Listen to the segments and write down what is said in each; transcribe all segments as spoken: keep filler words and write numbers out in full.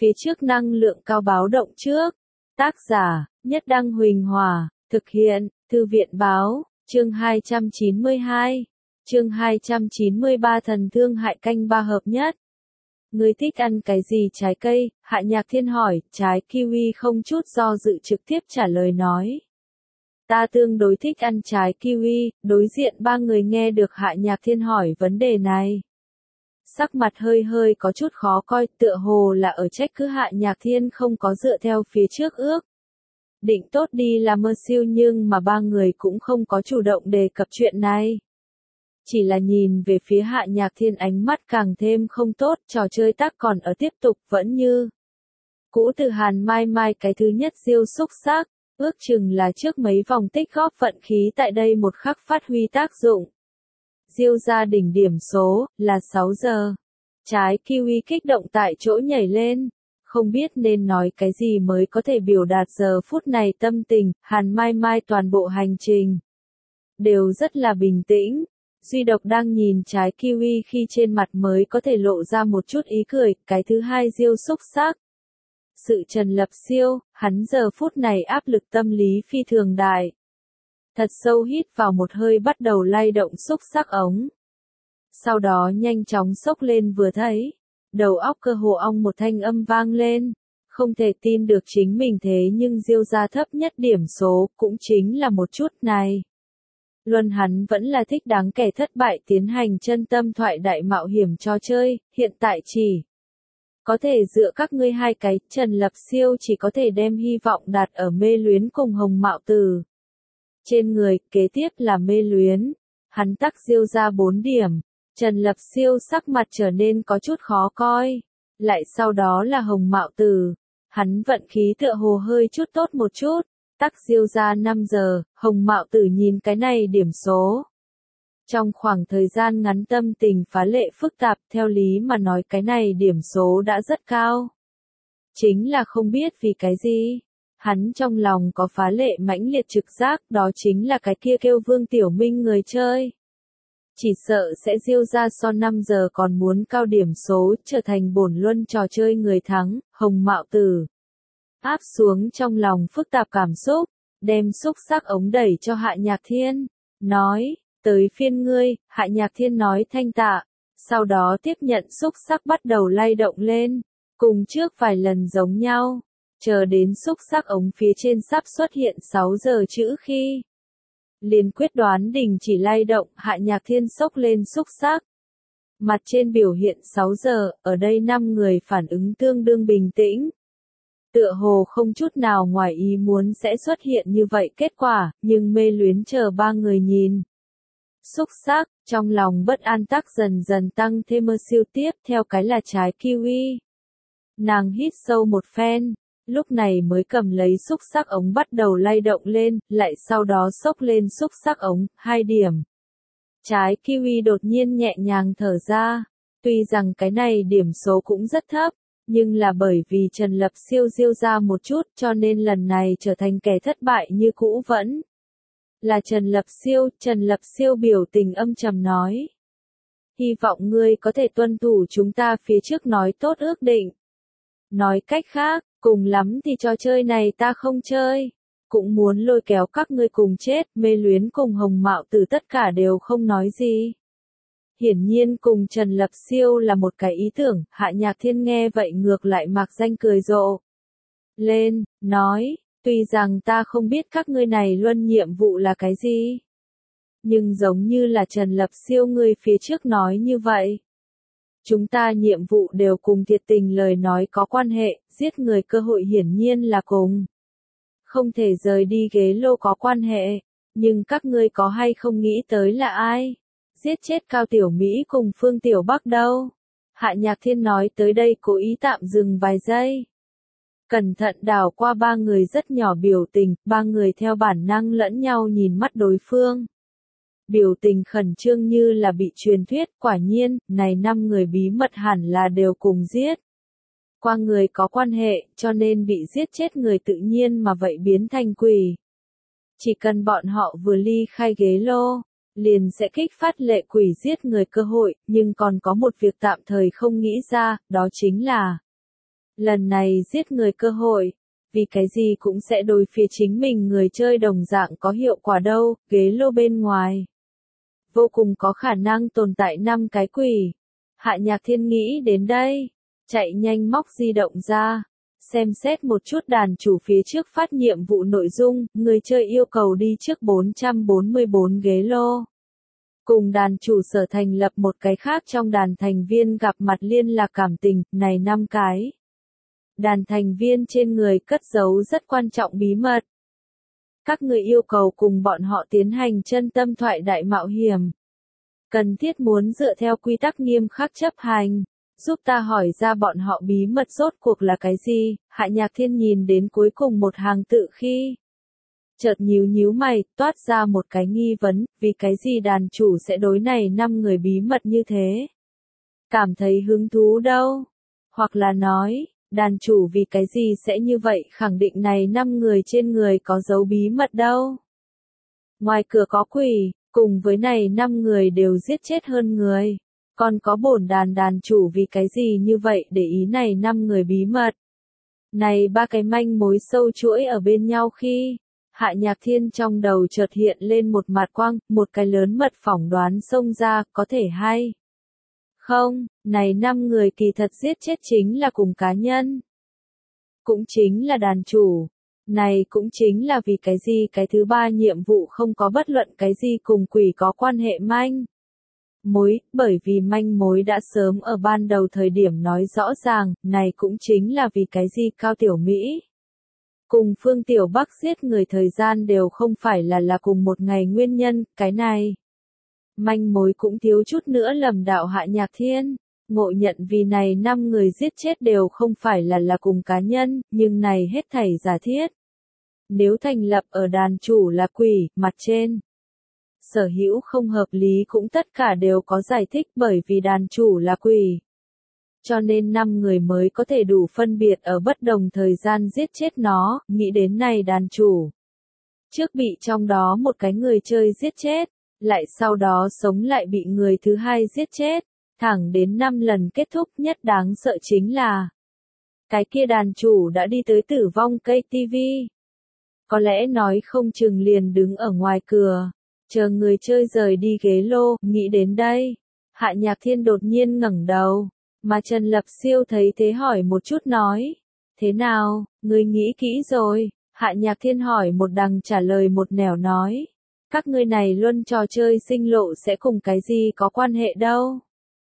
phía trước năng lượng cao báo động trước. Tác giả, Nhất Đăng Huỳnh Hòa, thực hiện, Thư viện Báo, chương hai trăm chín mươi hai, chương hai trăm chín mươi ba thần thương hại canh ba hợp nhất. Ngươi thích ăn cái gì trái cây? Hạ Nhạc Thiên hỏi, trái kiwi không chút do dự trực tiếp trả lời nói. Ta tương đối thích ăn trái kiwi, đối diện ba người nghe được Hạ Nhạc Thiên hỏi vấn đề này. Sắc mặt hơi hơi có chút khó coi, tựa hồ là ở trách cứ Hạ Nhạc Thiên không có dựa theo phía trước ước. Định tốt đi làm mơ siêu nhưng mà ba người cũng không có chủ động đề cập chuyện này. Chỉ là nhìn về phía Hạ Nhạc Thiên ánh mắt càng thêm không tốt, trò chơi tác còn ở tiếp tục vẫn như cũ từ Hàn Mai Mai cái thứ nhất diêu xúc sắc, ước chừng là trước mấy vòng tích góp vận khí tại đây một khắc phát huy tác dụng. Diêu ra đỉnh điểm số, là sáu giờ. Trái kiwi kích động tại chỗ nhảy lên. Không biết nên nói cái gì mới có thể biểu đạt giờ phút này tâm tình, Hàn Mai Mai toàn bộ hành trình. Đều rất là bình tĩnh. Duy độc đang nhìn trái kiwi khi trên mặt mới có thể lộ ra một chút ý cười, cái thứ hai diêu xúc sắc. Sự Trần Lập Siêu, hắn giờ phút này áp lực tâm lý phi thường đại. Thật sâu hít vào một hơi bắt đầu lay động xúc sắc ống. Sau đó nhanh chóng xốc lên vừa thấy. Đầu óc cơ hồ ong một thanh âm vang lên. Không thể tin được chính mình thế nhưng diêu ra thấp nhất điểm số cũng chính là một chút này. Luân hắn vẫn là thích đáng kẻ thất bại tiến hành chân tâm thoại đại mạo hiểm cho chơi, hiện tại chỉ có thể dựa các ngươi hai cái, Trần Lập Siêu chỉ có thể đem hy vọng đặt ở mê luyến cùng Hồng Mạo Từ. Trên người, kế tiếp là mê luyến. Hắn tắc diêu ra bốn điểm. Trần Lập Siêu sắc mặt trở nên có chút khó coi. Lại sau đó là Hồng Mạo Từ. Hắn vận khí tựa hồ hơi chút tốt một chút. Tắc diêu ra năm giờ, Hồng Mạo Tử nhìn cái này điểm số. Trong khoảng thời gian ngắn tâm tình phá lệ phức tạp, theo lý mà nói cái này điểm số đã rất cao. Chính là không biết vì cái gì. Hắn trong lòng có phá lệ mãnh liệt trực giác, đó chính là cái kia kêu Vương Tiểu Minh người chơi. Chỉ sợ sẽ diêu ra so năm giờ còn muốn cao điểm số, trở thành bổn luân trò chơi người thắng, Hồng Mạo Tử. Áp xuống trong lòng phức tạp cảm xúc, đem xúc sắc ống đẩy cho Hạ Nhạc Thiên, nói, tới phiên ngươi, Hạ Nhạc Thiên nói thanh tạ, sau đó tiếp nhận xúc sắc bắt đầu lay động lên, cùng trước vài lần giống nhau, chờ đến xúc sắc ống phía trên sắp xuất hiện sáu giờ chữ khi. Liền quyết đoán đình chỉ lay động, Hạ Nhạc Thiên xốc lên xúc sắc. Mặt trên biểu hiện sáu giờ, ở đây năm người phản ứng tương đương bình tĩnh. Tựa hồ không chút nào ngoài ý muốn sẽ xuất hiện như vậy kết quả, nhưng mê luyến chờ ba người nhìn. Xúc sắc, trong lòng bất an tắc dần dần tăng thêm mơ siêu tiếp theo cái là trái kiwi. Nàng hít sâu một phen, lúc này mới cầm lấy xúc sắc ống bắt đầu lay động lên, lại sau đó xốc lên xúc sắc ống, hai điểm. Trái kiwi đột nhiên nhẹ nhàng thở ra, tuy rằng cái này điểm số cũng rất thấp. Nhưng là bởi vì Trần Lập Siêu diêu ra một chút cho nên lần này trở thành kẻ thất bại như cũ vẫn. Là Trần Lập Siêu, Trần Lập Siêu biểu tình âm trầm nói. Hy vọng ngươi có thể tuân thủ chúng ta phía trước nói tốt ước định. Nói cách khác, cùng lắm thì trò chơi này ta không chơi. Cũng muốn lôi kéo các ngươi cùng chết, mê luyến cùng Hồng Mạo Từ tất cả đều không nói gì. Hiển nhiên cùng Trần Lập Siêu là một cái ý tưởng, Hạ Nhạc Thiên nghe vậy ngược lại mạc danh cười rộ. Lên, nói, tuy rằng ta không biết các ngươi này luân nhiệm vụ là cái gì. Nhưng giống như là Trần Lập Siêu người phía trước nói như vậy. Chúng ta nhiệm vụ đều cùng thiệt tình lời nói có quan hệ, giết người cơ hội hiển nhiên là cùng. Không thể rời đi ghế lô có quan hệ, nhưng các ngươi có hay không nghĩ tới là ai? Giết chết Cao Tiểu Mỹ cùng Phương Tiểu Bắc đâu? Hạ Nhạc Thiên nói tới đây cố ý tạm dừng vài giây. Cẩn thận đảo qua ba người rất nhỏ biểu tình, ba người theo bản năng lẫn nhau nhìn mắt đối phương. Biểu tình khẩn trương như là bị truyền thuyết, quả nhiên, này năm người bí mật hẳn là đều cùng giết. Qua người có quan hệ, cho nên bị giết chết người tự nhiên mà vậy biến thành quỷ. Chỉ cần bọn họ vừa ly khai ghế lô. Liền sẽ kích phát lệ quỷ giết người cơ hội, nhưng còn có một việc tạm thời không nghĩ ra, đó chính là Lần này giết người cơ hội, vì cái gì cũng sẽ đối phía chính mình người chơi đồng dạng có hiệu quả đâu, ghế lô bên ngoài. Vô cùng có khả năng tồn tại năm cái quỷ. Hạ Nhạc Thiên nghĩ đến đây, chạy nhanh móc di động ra, xem xét một chút đàn chủ phía trước phát nhiệm vụ nội dung, người chơi yêu cầu đi trước bốn trăm bốn mươi bốn ghế lô. Cùng đàn chủ sở thành lập một cái khác trong đàn thành viên gặp mặt liên lạc cảm tình, này năm cái. Đàn thành viên trên người cất giấu rất quan trọng bí mật. Các người yêu cầu cùng bọn họ tiến hành chân tâm thoại đại mạo hiểm. Cần thiết muốn dựa theo quy tắc nghiêm khắc chấp hành. Giúp ta hỏi ra bọn họ bí mật rốt cuộc là cái gì? Hạ Nhạc Thiên nhìn đến cuối cùng một hàng tự khi. Chợt nhíu nhíu mày, toát ra một cái nghi vấn, vì cái gì đàn chủ sẽ đối này năm người bí mật như thế? Cảm thấy hứng thú đâu? Hoặc là nói, đàn chủ vì cái gì sẽ như vậy khẳng định này năm người trên người có dấu bí mật đâu? Ngoài cửa có quỷ, cùng với này năm người đều giết chết hơn người. Còn có bổn đàn đàn chủ vì cái gì như vậy để ý này năm người bí mật. Này ba cái manh mối sâu chuỗi ở bên nhau khi, Hạ Nhạc Thiên trong đầu chợt hiện lên một mạt quang, một cái lớn mật phỏng đoán xông ra, có thể hay. Không, này năm người kỳ thật giết chết chính là cùng cá nhân. Cũng chính là đàn chủ. Này cũng chính là vì cái gì cái thứ ba nhiệm vụ không có bất luận cái gì cùng quỷ có quan hệ manh. Mối, bởi vì manh mối đã sớm ở ban đầu thời điểm nói rõ ràng, này cũng chính là vì cái gì Cao Tiểu Mỹ. Cùng Phương Tiểu Bắc giết người thời gian đều không phải là là cùng một ngày nguyên nhân, cái này. Manh mối cũng thiếu chút nữa lầm đạo Hạ Nhạc Thiên, ngộ nhận vì này năm người giết chết đều không phải là là cùng cá nhân, nhưng này hết thảy giả thiết. Nếu thành lập ở đàn chủ là quỷ, mặt trên. Sở hữu không hợp lý cũng tất cả đều có giải thích bởi vì đàn chủ là quỷ. Cho nên năm người mới có thể đủ phân biệt ở bất đồng thời gian giết chết nó, nghĩ đến này đàn chủ. Trước bị trong đó một cái người chơi giết chết, lại sau đó sống lại bị người thứ hai giết chết, thẳng đến năm lần kết thúc nhất đáng sợ chính là cái kia đàn chủ đã đi tới tử vong cây tivi. Có lẽ nói không chừng liền đứng ở ngoài cửa, chờ người chơi rời đi ghế lô, nghĩ đến đây. Hạ Nhạc Thiên đột nhiên ngẩng đầu, mà Trần Lập Siêu thấy thế hỏi một chút nói. Thế nào, ngươi nghĩ kỹ rồi? Hạ Nhạc Thiên hỏi một đằng trả lời một nẻo nói. Các ngươi này luôn trò chơi sinh lộ sẽ cùng cái gì có quan hệ đâu?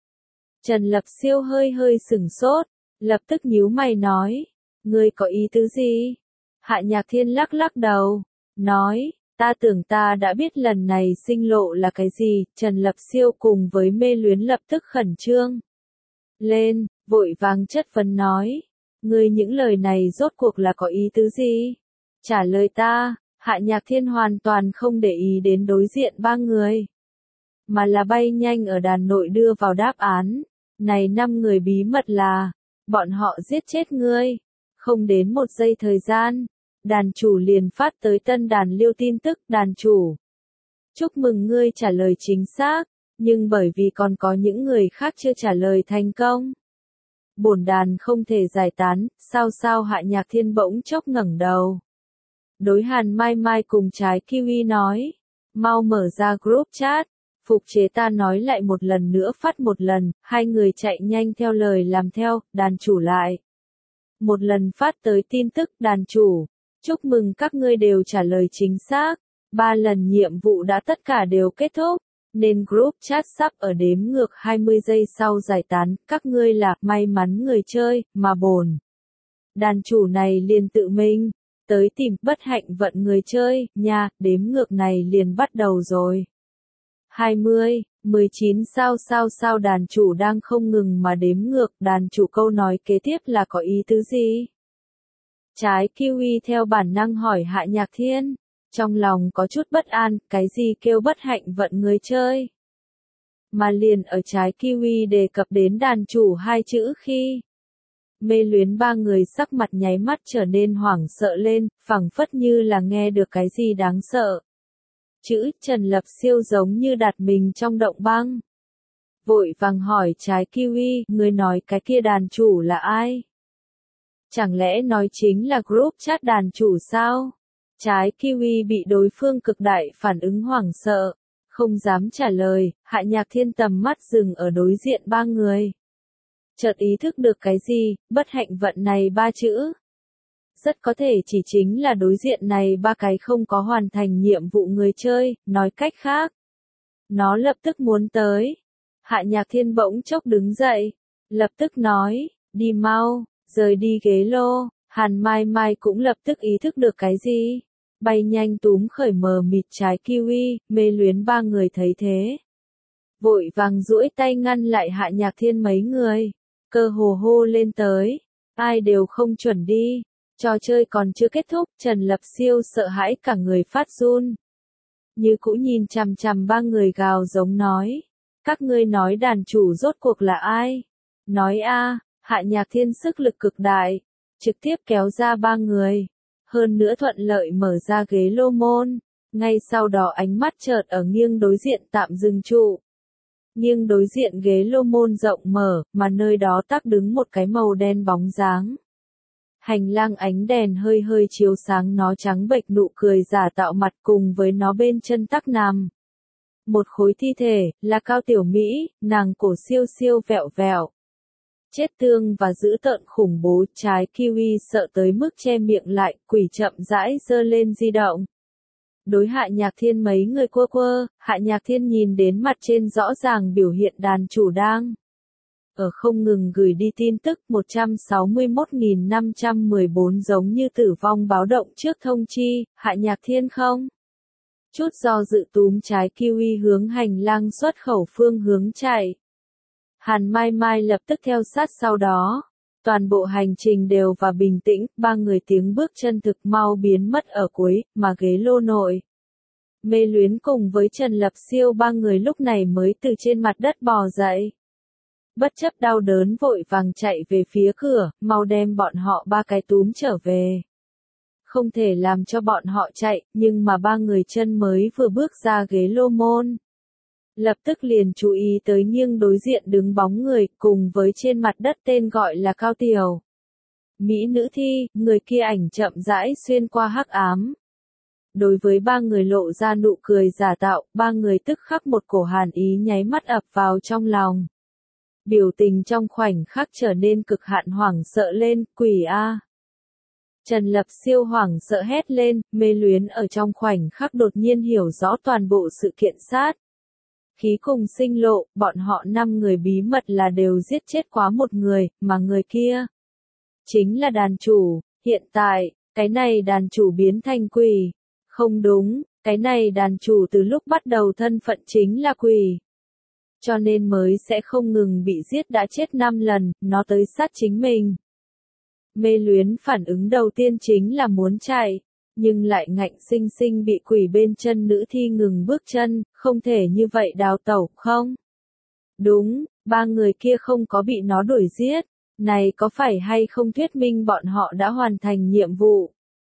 Trần Lập Siêu hơi hơi sửng sốt, lập tức nhíu mày nói. Ngươi có ý tứ gì? Hạ Nhạc Thiên lắc lắc đầu, nói. Ta tưởng ta đã biết lần này sinh lộ là cái gì, Trần Lập Siêu cùng với mê luyến lập tức khẩn trương. Lên, vội vàng chất vấn nói. Ngươi những lời này rốt cuộc là có ý tứ gì? Trả lời ta, Hạ Nhạc Thiên hoàn toàn không để ý đến đối diện ba người. Mà là bay nhanh ở đàn nội đưa vào đáp án. Này năm người bí mật là, bọn họ giết chết ngươi. Không đến một giây thời gian. Đàn chủ liền phát tới tân đàn liêu tin tức đàn chủ. Chúc mừng ngươi trả lời chính xác, nhưng bởi vì còn có những người khác chưa trả lời thành công. Bổn đàn không thể giải tán, sao sao Hạ Nhạc Thiên bỗng chốc ngẩng đầu. Đối Hàn Mai Mai cùng Trái Kiwi nói, mau mở ra group chat, phục chế ta nói lại một lần nữa phát một lần, hai người chạy nhanh theo lời làm theo, đàn chủ lại. Một lần phát tới tin tức đàn chủ. Chúc mừng các ngươi đều trả lời chính xác. Ba lần nhiệm vụ đã tất cả đều kết thúc, nên group chat sắp ở đếm ngược hai mươi giây sau giải tán. Các ngươi là may mắn người chơi, mà bổn đàn chủ này liền tự mình tới tìm bất hạnh vận người chơi, nha, đếm ngược này liền bắt đầu rồi. hai mươi, mười chín sao sao sao đàn chủ đang không ngừng mà đếm ngược, đàn chủ câu nói kế tiếp là có ý tứ gì? Trái Kiwi theo bản năng hỏi Hạ Nhạc Thiên, trong lòng có chút bất an, cái gì kêu bất hạnh vận người chơi. Mà liền ở Trái Kiwi đề cập đến đàn chủ hai chữ khi. Mê luyến ba người sắc mặt nháy mắt trở nên hoảng sợ lên, phảng phất như là nghe được cái gì đáng sợ. Chữ Trần Lập Siêu giống như đặt mình trong động băng. Vội vàng hỏi Trái Kiwi, người nói cái kia đàn chủ là ai? Chẳng lẽ nói chính là group chat đàn chủ sao? Trái Kiwi bị đối phương cực đại phản ứng hoảng sợ, không dám trả lời, Hạ Nhạc Thiên tầm mắt dừng ở đối diện ba người. Chợt ý thức được cái gì, bất hạnh vận này ba chữ. Rất có thể chỉ chính là đối diện này ba cái không có hoàn thành nhiệm vụ người chơi, nói cách khác. Nó lập tức muốn tới. Hạ Nhạc Thiên bỗng chốc đứng dậy, lập tức nói, đi mau, rời đi ghế lô. Hàn Mai Mai cũng lập tức ý thức được cái gì. Bay nhanh túm khởi mờ mịt trái kiwi, mê luyến ba người thấy thế. Vội vàng duỗi tay ngăn lại Hạ Nhạc Thiên mấy người. Cơ hồ hô lên tới. Ai đều không chuẩn đi. Trò chơi còn chưa kết thúc, Trần Lập Siêu sợ hãi cả người phát run. Như cũ nhìn chằm chằm ba người gào giống nói. Các ngươi nói đàn chủ rốt cuộc là ai? Nói a. Hạ Nhạc Thiên sức lực cực đại. Trực tiếp kéo ra ba người. Hơn nữa thuận lợi mở ra ghế lô môn. Ngay sau đó ánh mắt chợt ở nghiêng đối diện tạm dừng trụ. Nghiêng đối diện ghế lô môn rộng mở, mà nơi đó tắc đứng một cái màu đen bóng dáng. Hành lang ánh đèn hơi hơi chiếu sáng nó trắng bệch nụ cười giả tạo mặt cùng với nó bên chân tắc nằm. Một khối thi thể, là Cao Tiểu Mỹ, nàng cổ siêu siêu vẹo vẹo. Chết tương và dữ tợn khủng bố, trái kiwi sợ tới mức che miệng lại, quỷ chậm rãi giơ lên di động. Đối Hạ Nhạc Thiên mấy người quơ quơ, Hạ Nhạc Thiên nhìn đến mặt trên rõ ràng biểu hiện đàn chủ đang ở không ngừng gửi đi tin tức một trăm sáu mươi mốt nghìn năm trăm mười bốn giống như tử vong báo động trước thông chi, Hạ Nhạc Thiên không? Chút do dự túm trái kiwi hướng hành lang xuất khẩu phương hướng chạy. Hàn Mai Mai lập tức theo sát sau đó. Toàn bộ hành trình đều và bình tĩnh, ba người tiếng bước chân thực mau biến mất ở cuối, mà ghế lô nội. Mê Luyến cùng với Trần Lập Siêu ba người lúc này mới từ trên mặt đất bò dậy. Bất chấp đau đớn vội vàng chạy về phía cửa, mau đem bọn họ ba cái túm trở về. Không thể làm cho bọn họ chạy, nhưng mà ba người chân mới vừa bước ra ghế lô môn. Lập tức liền chú ý tới nghiêng đối diện đứng bóng người, cùng với trên mặt đất tên gọi là Cao Tiểu Mỹ nữ thi, người kia ảnh chậm rãi xuyên qua hắc ám. Đối với ba người lộ ra nụ cười giả tạo, ba người tức khắc một cổ hàn ý nháy mắt ập vào trong lòng. Biểu tình trong khoảnh khắc trở nên cực hạn hoảng sợ lên, quỷ a. Trần Lập Siêu hoảng sợ hét lên, Mê Luyến ở trong khoảnh khắc đột nhiên hiểu rõ toàn bộ sự kiện sát. Khí cùng sinh lộ, bọn họ năm người bí mật là đều giết chết quá một người, mà người kia chính là đàn chủ. Hiện tại, cái này đàn chủ biến thành quỷ. Không đúng, cái này đàn chủ từ lúc bắt đầu thân phận chính là quỷ. Cho nên mới sẽ không ngừng bị giết đã chết năm lần, nó tới sát chính mình. Mê Luyến phản ứng đầu tiên chính là muốn chạy, nhưng lại ngạnh sinh sinh bị quỷ bên chân nữ thi ngừng bước chân, không thể như vậy đào tẩu, không? Đúng, ba người kia không có bị nó đuổi giết, này có phải hay không thuyết minh bọn họ đã hoàn thành nhiệm vụ?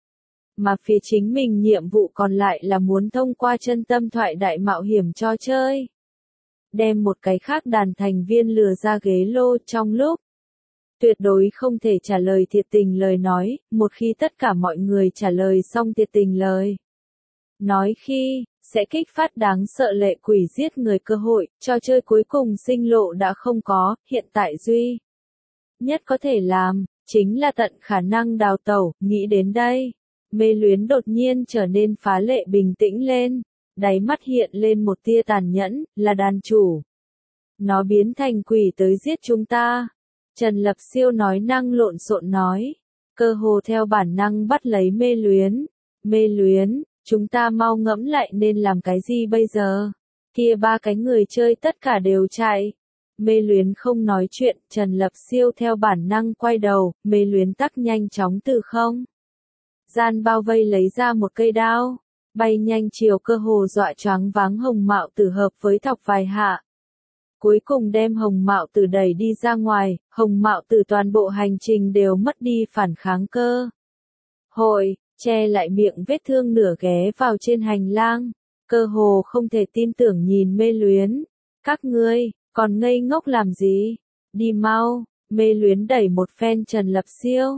Mà phía chính mình nhiệm vụ còn lại là muốn thông qua chân tâm thoại đại mạo hiểm cho chơi. Đem một cái khác đàn thành viên lừa ra ghế lô trong lúc tuyệt đối không thể trả lời thiệt tình lời nói, một khi tất cả mọi người trả lời xong thiệt tình lời nói khi, sẽ kích phát đáng sợ lệ quỷ giết người cơ hội, trò chơi cuối cùng sinh lộ đã không có, hiện tại duy nhất có thể làm, chính là tận khả năng đào tẩu, nghĩ đến đây. Mê Luyến đột nhiên trở nên phá lệ bình tĩnh lên, đáy mắt hiện lên một tia tàn nhẫn, là đàn chủ. Nó biến thành quỷ tới giết chúng ta. Trần Lập Siêu nói năng lộn xộn nói, cơ hồ theo bản năng bắt lấy Mê Luyến. Mê Luyến, chúng ta mau ngẫm lại nên làm cái gì bây giờ? Kia ba cái người chơi tất cả đều chạy. Mê Luyến không nói chuyện, Trần Lập Siêu theo bản năng quay đầu, Mê Luyến tắc nhanh chóng từ không gian bao vây lấy ra một cây đao, bay nhanh chiều cơ hồ dọa choáng váng Hồng Mạo Tử hợp với Thọc vài hạ. Cuối cùng đem Hồng Mạo Tử đẩy đi ra ngoài, Hồng Mạo Tử toàn bộ hành trình đều mất đi phản kháng cơ hội, che lại miệng vết thương nửa ghé vào trên hành lang, cơ hồ không thể tin tưởng nhìn Mê Luyến. Các ngươi, còn ngây ngốc làm gì? Đi mau, Mê Luyến đẩy một phen Trần Lập Siêu.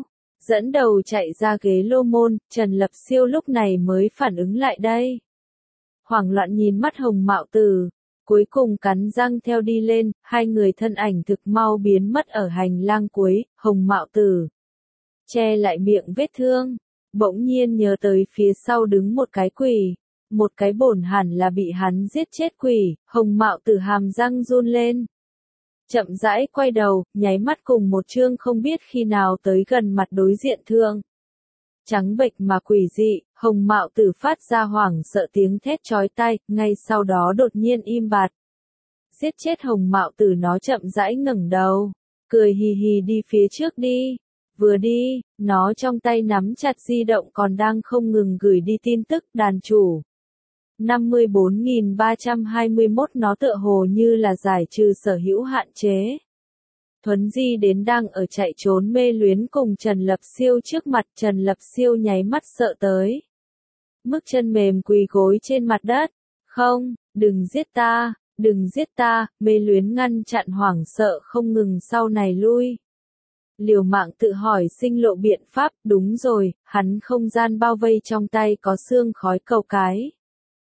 dẫn đầu chạy ra ghế lô môn, Trần Lập Siêu lúc này mới phản ứng lại đây. Hoảng loạn nhìn mắt Hồng Mạo Tử, cuối cùng cắn răng theo đi lên, hai người thân ảnh thực mau biến mất ở hành lang cuối, Hồng Mạo Tử che lại miệng vết thương, bỗng nhiên nhớ tới phía sau đứng một cái quỷ, một cái bổn hẳn là bị hắn giết chết quỷ, Hồng Mạo Tử hàm răng run lên. Chậm rãi quay đầu, nháy mắt cùng một trương không biết khi nào tới gần mặt đối diện thương. Trắng bệch mà quỷ dị, Hồng Mạo Tử phát ra hoảng sợ tiếng thét chói tai, ngay sau đó đột nhiên im bặt. Giết chết Hồng Mạo Tử nó chậm rãi ngẩng đầu, cười hì hì đi phía trước đi. Vừa đi, nó trong tay nắm chặt di động còn đang không ngừng gửi đi tin tức đàn chủ. năm mươi bốn nghìn ba trăm hai mươi mốt nó tựa hồ như là giải trừ sở hữu hạn chế. Thuấn di đến đang ở chạy trốn mê luyến cùng Trần Lập Siêu trước mặt, Trần Lập Siêu nháy mắt sợ tới. Mức chân mềm quỳ gối trên mặt đất. Không, đừng giết ta, đừng giết ta, mê luyến ngăn chặn hoảng sợ không ngừng sau này lui. Liều mạng tự hỏi sinh lộ biện pháp, đúng rồi, hắn không gian bao vây trong tay có xương khói cầu cái.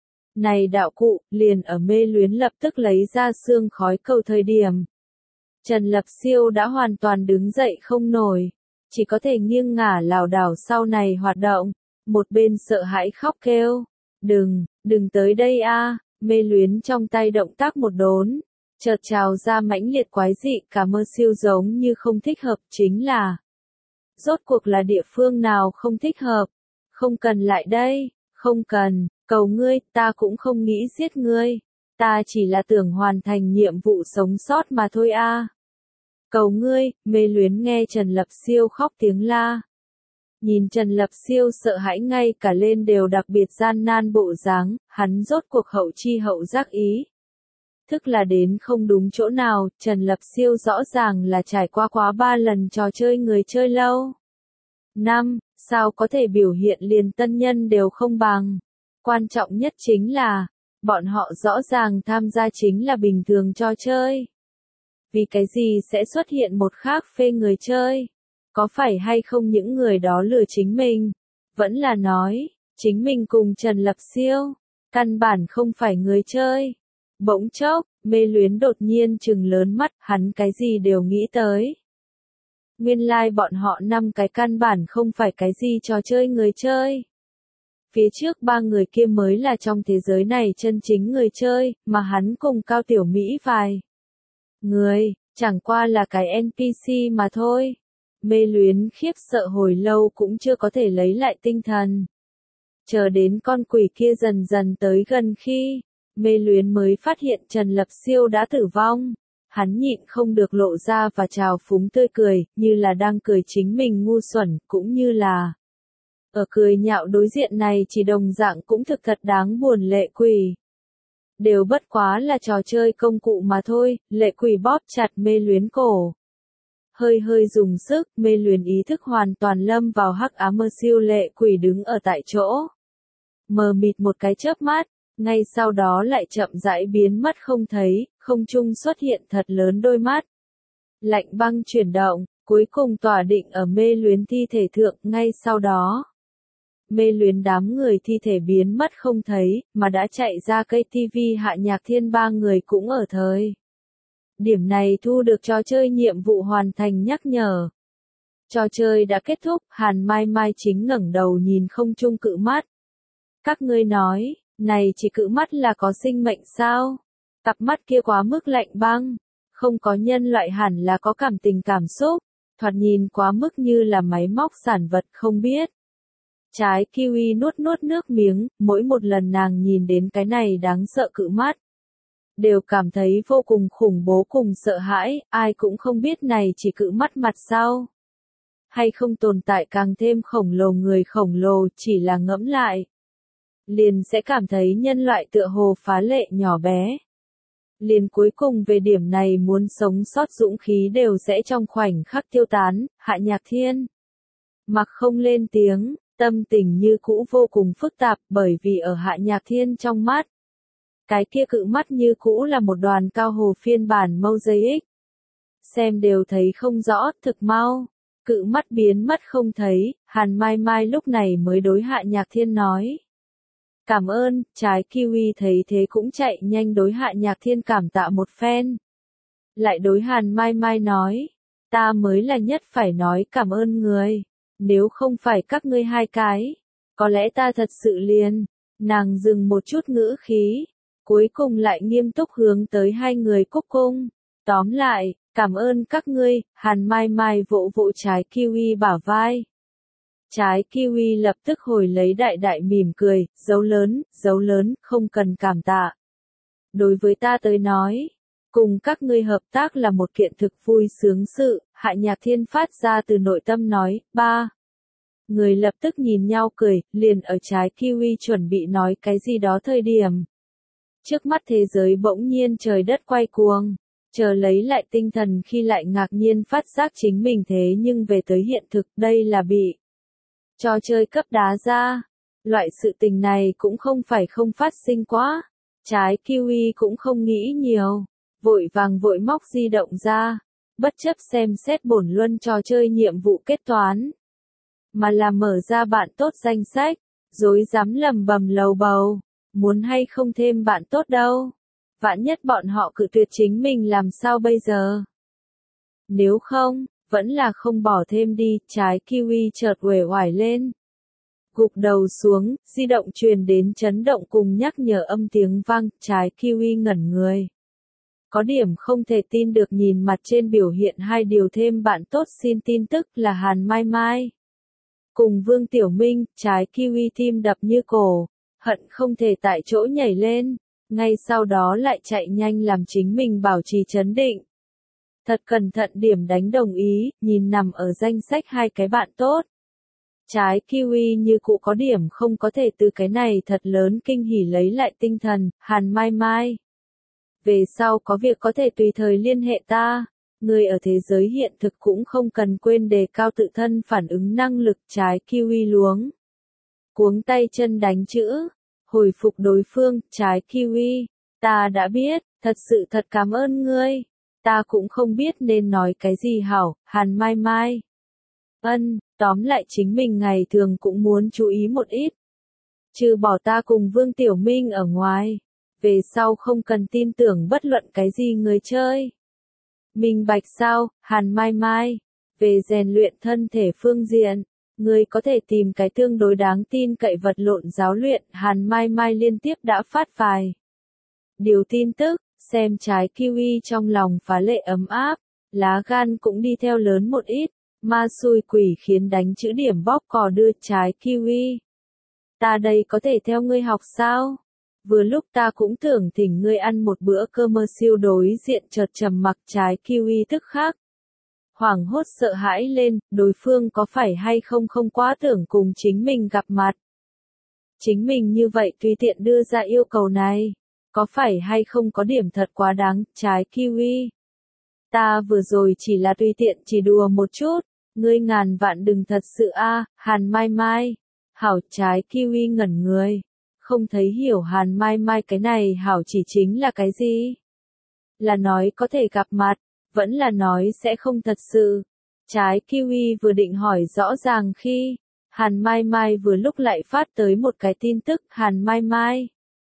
Này đạo cụ, liền ở mê luyến lập tức lấy ra xương khói cầu thời điểm. Trần Lập Siêu đã hoàn toàn đứng dậy không nổi, chỉ có thể nghiêng ngả lảo đảo sau này hoạt động, một bên sợ hãi khóc kêu, đừng, đừng tới đây a, mê luyến trong tay động tác một đốn, chợt trào ra mãnh liệt quái dị cả mơ siêu giống như không thích hợp chính là. Rốt cuộc là địa phương nào không thích hợp, không cần lại đây, không cần, cầu ngươi, ta cũng không nghĩ giết ngươi, ta chỉ là tưởng hoàn thành nhiệm vụ sống sót mà thôi a. Cầu ngươi, mê luyến nghe Trần Lập Siêu khóc tiếng la. Nhìn Trần Lập Siêu sợ hãi ngay cả lên đều đặc biệt gian nan bộ dáng, hắn rốt cuộc hậu chi hậu giác ý. Thức là đến không đúng chỗ nào, Trần Lập Siêu rõ ràng là trải qua quá ba lần trò chơi người chơi lâu. Năm, sao có thể biểu hiện liền tân nhân đều không bằng. Quan trọng nhất chính là, bọn họ rõ ràng tham gia chính là bình thường trò chơi. Vì cái gì sẽ xuất hiện một khác phê người chơi? Có phải hay không những người đó lừa chính mình? Vẫn là nói, chính mình cùng Trần Lập Siêu, căn bản không phải người chơi. Bỗng chốc, mê luyến đột nhiên trừng lớn mắt, hắn cái gì đều nghĩ tới. Nguyên lai like bọn họ năm cái căn bản không phải cái gì trò chơi người chơi. Phía trước ba người kia mới là trong thế giới này chân chính người chơi, mà hắn cùng Cao Tiểu Mỹ vài người, chẳng qua là cái en pê xê mà thôi. Mê luyến khiếp sợ hồi lâu cũng chưa có thể lấy lại tinh thần. Chờ đến con quỷ kia dần dần tới gần khi, mê luyến mới phát hiện Trần Lập Siêu đã tử vong. Hắn nhịn không được lộ ra và trào phúng tươi cười, như là đang cười chính mình ngu xuẩn, cũng như là ở cười nhạo đối diện này chỉ đồng dạng cũng thực thật đáng buồn lệ quỷ. Đều bất quá là trò chơi công cụ mà thôi, lệ quỷ bóp chặt mê luyến cổ. Hơi hơi dùng sức, mê luyến ý thức hoàn toàn lâm vào hắc ám mơ siêu lệ quỷ đứng ở tại chỗ. Mờ mịt một cái chớp mắt, ngay sau đó lại chậm rãi biến mất không thấy, không trung xuất hiện thật lớn đôi mắt. Lạnh băng chuyển động, cuối cùng tỏa định ở mê luyến thi thể thượng, ngay sau đó. Mê luyến đám người thi thể biến mất không thấy, mà đã chạy ra cây tivi Hạ Nhạc Thiên ba người cũng ở thời. Điểm này thu được trò chơi nhiệm vụ hoàn thành nhắc nhở. Trò chơi đã kết thúc, Hàn Mai Mai chính ngẩng đầu nhìn không trung cự mắt. Các ngươi nói, này chỉ cự mắt là có sinh mệnh sao? Cặp mắt kia quá mức lạnh băng, không có nhân loại hẳn là có cảm tình cảm xúc, thoạt nhìn quá mức như là máy móc sản vật không biết. Trái kiwi nuốt nuốt nước miếng, mỗi một lần nàng nhìn đến cái này đáng sợ cự mắt. Đều cảm thấy vô cùng khủng bố cùng sợ hãi, ai cũng không biết này chỉ cự mắt mặt sau. Hay không tồn tại càng thêm khổng lồ người khổng lồ chỉ là ngẫm lại. Liền sẽ cảm thấy nhân loại tựa hồ phá lệ nhỏ bé. Liền cuối cùng về điểm này muốn sống sót dũng khí đều sẽ trong khoảnh khắc tiêu tán, Hạ Nhạc Thiên. Mặc không lên tiếng, tâm tình như cũ vô cùng phức tạp bởi vì ở Hạ Nhạc Thiên trong mắt. Cái kia cự mắt như cũ là một đoàn cao hồ phiên bản mosaic. Xem đều thấy không rõ, thực mau. cự mắt biến mất không thấy, Hàn Mai Mai lúc này mới đối Hạ Nhạc Thiên nói. Cảm ơn, trái kiwi thấy thế cũng chạy nhanh đối Hạ Nhạc Thiên cảm tạ một phen. Lại đối Hàn Mai Mai nói, ta mới là nhất phải nói cảm ơn người, nếu không phải các ngươi hai cái, có lẽ ta thật sự liền. Nàng dừng một chút ngữ khí, cuối cùng lại nghiêm túc hướng tới hai người cúc cung. Tóm lại, cảm ơn các ngươi, Hàn Mai Mai vỗ vỗ trái kiwi bả vai. Trái kiwi lập tức hồi lấy đại đại mỉm cười, dấu lớn, dấu lớn, không cần cảm tạ. Đối với ta tới nói, cùng các ngươi hợp tác là một kiện thực vui sướng sự, Hạ Nhạc Thiên phát ra từ nội tâm nói, ba. Người lập tức nhìn nhau cười, liền ở trái kiwi chuẩn bị nói cái gì đó thời điểm. Trước mắt thế giới bỗng nhiên trời đất quay cuồng, chờ lấy lại tinh thần khi lại ngạc nhiên phát giác chính mình thế nhưng về tới hiện thực, đây là bị trò chơi cấp đá ra. Loại sự tình này cũng không phải không phát sinh quá. Trái kiwi cũng không nghĩ nhiều, vội vàng vội móc di động ra, bất chấp xem xét bổn luân trò chơi nhiệm vụ kết toán, mà là mở ra bạn tốt danh sách, dối dám lầm bầm lầu bầu, muốn hay không thêm bạn tốt đâu. Vạn nhất bọn họ cự tuyệt chính mình làm sao bây giờ? Nếu không, vẫn là không bỏ thêm đi, trái kiwi chợt uể oải lên. Gục đầu xuống, di động truyền đến chấn động cùng nhắc nhở âm tiếng vang, trái kiwi ngẩn người. Có điểm không thể tin được nhìn mặt trên biểu hiện hai điều thêm bạn tốt xin tin tức là Hàn Mai Mai. Cùng Vương Tiểu Minh, trái kiwi tim đập như cổ, hận không thể tại chỗ nhảy lên, ngay sau đó lại chạy nhanh làm chính mình bảo trì chấn định. Thật cẩn thận điểm đánh đồng ý, nhìn nằm ở danh sách hai cái bạn tốt. Trái kiwi như cụ có điểm không có thể từ cái này thật lớn kinh hỉ lấy lại tinh thần, Hàn Mai Mai. Về sau có việc có thể tùy thời liên hệ ta, người ở thế giới hiện thực cũng không cần quên đề cao tự thân phản ứng năng lực, trái kiwi luống. Cuống tay chân đánh chữ, hồi phục đối phương, trái kiwi. Ta đã biết, thật sự thật cảm ơn ngươi. Ta cũng không biết nên nói cái gì hảo, Hàn Mai Mai. Ân, tóm lại chính mình ngày thường cũng muốn chú ý một ít. Trừ bỏ ta cùng Vương Tiểu Minh ở ngoài, về sau không cần tin tưởng bất luận cái gì người chơi. Minh bạch sao, Hàn Mai Mai, về rèn luyện thân thể phương diện, người có thể tìm cái tương đối đáng tin cậy vật lộn giáo luyện, Hàn Mai Mai liên tiếp đã phát vài điều tin tức, xem trái kiwi trong lòng phá lệ ấm áp, lá gan cũng đi theo lớn một ít, ma xui quỷ khiến đánh chữ điểm bóp cò đưa trái kiwi. Ta đây có thể theo ngươi học sao? Vừa lúc ta cũng tưởng thỉnh ngươi ăn một bữa cơm mơ siêu đối diện chợt trầm mặc trái kiwi tức khắc. Hoảng hốt sợ hãi lên, đối phương có phải hay không không quá tưởng cùng chính mình gặp mặt. Chính mình như vậy tùy tiện đưa ra yêu cầu này, có phải hay không có điểm thật quá đáng, trái kiwi. Ta vừa rồi chỉ là tùy tiện chỉ đùa một chút, ngươi ngàn vạn đừng thật sự a, Hàn Mai Mai. Hảo, trái kiwi ngẩn người, không thấy hiểu Hàn Mai Mai cái này hảo chỉ chính là cái gì? Là nói có thể gặp mặt, vẫn là nói sẽ không thật sự. Trái kiwi vừa định hỏi rõ ràng khi, Hàn Mai Mai vừa lúc lại phát tới một cái tin tức, Hàn Mai Mai.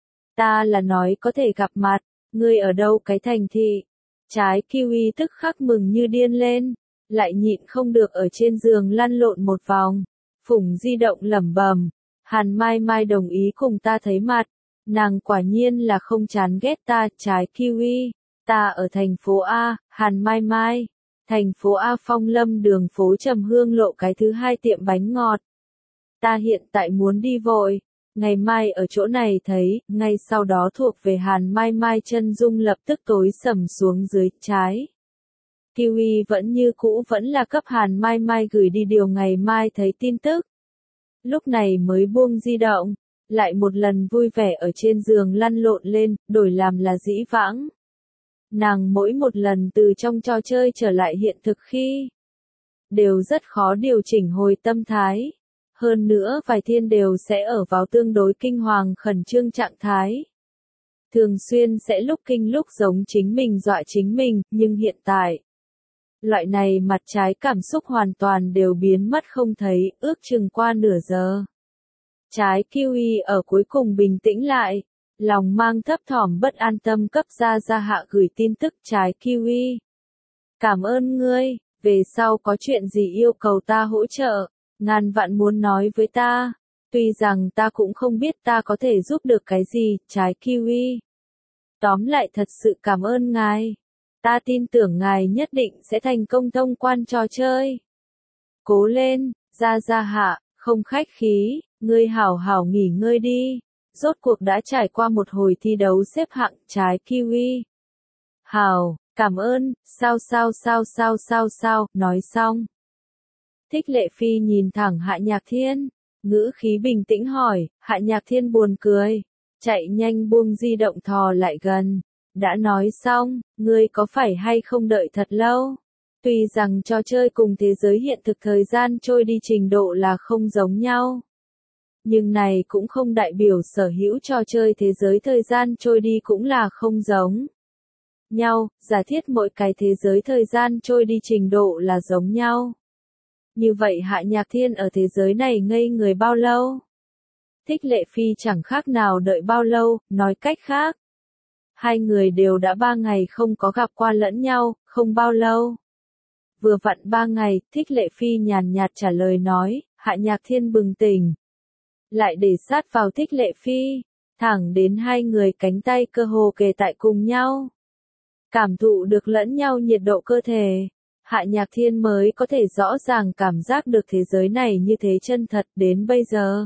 Ta là nói có thể gặp mặt, ngươi ở đâu cái thành thị? Trái kiwi tức khắc mừng như điên lên, lại nhịn không được ở trên giường lăn lộn một vòng, phủng di động lẩm bẩm, Hàn Mai Mai đồng ý cùng ta thấy mặt, nàng quả nhiên là không chán ghét ta, trái kiwi, ta ở thành phố A, Hàn Mai Mai, thành phố A Phong Lâm đường phố Trầm Hương lộ cái thứ hai tiệm bánh ngọt. Ta hiện tại muốn đi vội, ngày mai ở chỗ này thấy, ngay sau đó thuộc về Hàn Mai Mai chân dung lập tức tối sầm xuống dưới, trái. Kiwi vẫn như cũ vẫn là cấp Hàn Mai Mai gửi đi điều ngày mai thấy tin tức. Lúc này mới buông di động, lại một lần vui vẻ ở trên giường lăn lộn lên, đổi làm là dĩ vãng. Nàng mỗi một lần từ trong trò chơi trở lại hiện thực khi, đều rất khó điều chỉnh hồi tâm thái. Hơn nữa vài thiên đều sẽ ở vào tương đối kinh hoàng khẩn trương trạng thái. Thường xuyên sẽ lúc kinh lúc giống chính mình dọa chính mình, nhưng hiện tại, Loại này mặt trái cảm xúc hoàn toàn đều biến mất không thấy, ước chừng qua nửa giờ. Trái kiwi ở cuối cùng bình tĩnh lại, lòng mang thấp thỏm bất an tâm cấp ra Gia Hạ gửi tin tức trái kiwi. Cảm ơn ngươi, về sau có chuyện gì yêu cầu ta hỗ trợ, ngàn vạn muốn nói với ta, tuy rằng ta cũng không biết ta có thể giúp được cái gì, trái kiwi. Tóm lại thật sự cảm ơn ngài. Ta tin tưởng ngài nhất định sẽ thành công thông quan trò chơi. Cố lên, Gia Gia Hạ, không khách khí, ngươi hảo hảo nghỉ ngơi đi. Rốt cuộc đã trải qua một hồi thi đấu xếp hạng trái kiwi. Hảo, cảm ơn, sao sao sao sao sao sao, nói xong. Thích Lệ Phi nhìn thẳng Hạ Nhạc Thiên, ngữ khí bình tĩnh hỏi, Hạ Nhạc Thiên buồn cười, chạy nhanh buông di động thò lại gần. Đã nói xong, ngươi có phải hay không đợi thật lâu? Tuy rằng trò chơi cùng thế giới hiện thực thời gian trôi đi trình độ là không giống nhau. Nhưng này cũng không đại biểu sở hữu trò chơi thế giới thời gian trôi đi cũng là không giống nhau, giả thiết mỗi cái thế giới thời gian trôi đi trình độ là giống nhau. Như vậy Hạ Nhạc Thiên ở thế giới này ngây người bao lâu? Thích Lệ Phi chẳng khác nào đợi bao lâu, nói cách khác. Hai người đều đã ba ngày không có gặp qua lẫn nhau, không bao lâu. Vừa vặn ba ngày, Thích Lệ Phi nhàn nhạt trả lời nói, Hạ Nhạc Thiên bừng tỉnh. Lại để sát vào Thích Lệ Phi, thẳng đến hai người cánh tay cơ hồ kề tại cùng nhau. Cảm thụ được lẫn nhau nhiệt độ cơ thể, Hạ Nhạc Thiên mới có thể rõ ràng cảm giác được thế giới này như thế chân thật đến bây giờ.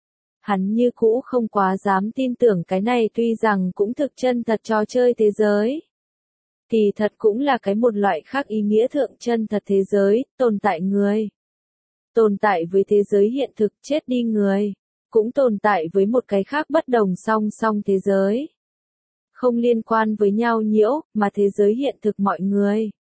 Hắn như cũ không quá dám tin tưởng cái này tuy rằng cũng thực chân thật trò chơi thế giới. Thì thật cũng là cái một loại khác ý nghĩa thượng chân thật thế giới, tồn tại người. Tồn tại với thế giới hiện thực chết đi người. Cũng tồn tại với một cái khác bất đồng song song thế giới. Không liên quan với nhau nhiễu, mà thế giới hiện thực mọi người.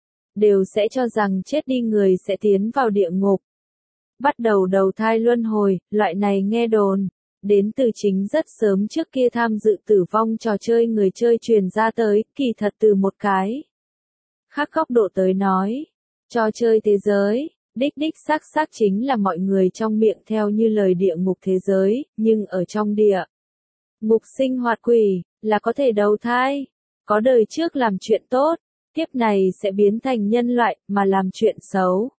Đều sẽ cho rằng chết đi người sẽ tiến vào địa ngục. Bắt đầu đầu thai luân hồi, loại này nghe đồn. Đến từ chính rất sớm trước kia tham dự tử vong trò chơi người chơi truyền ra tới, kỳ thật từ một cái. Khác góc độ tới nói. Trò chơi thế giới. Đích đích xác xác chính là mọi người trong miệng theo như lời địa ngục thế giới, nhưng ở trong địa ngục sinh hoạt quỷ, là có thể đầu thai, có đời trước làm chuyện tốt, tiếp này sẽ biến thành nhân loại, mà làm chuyện xấu.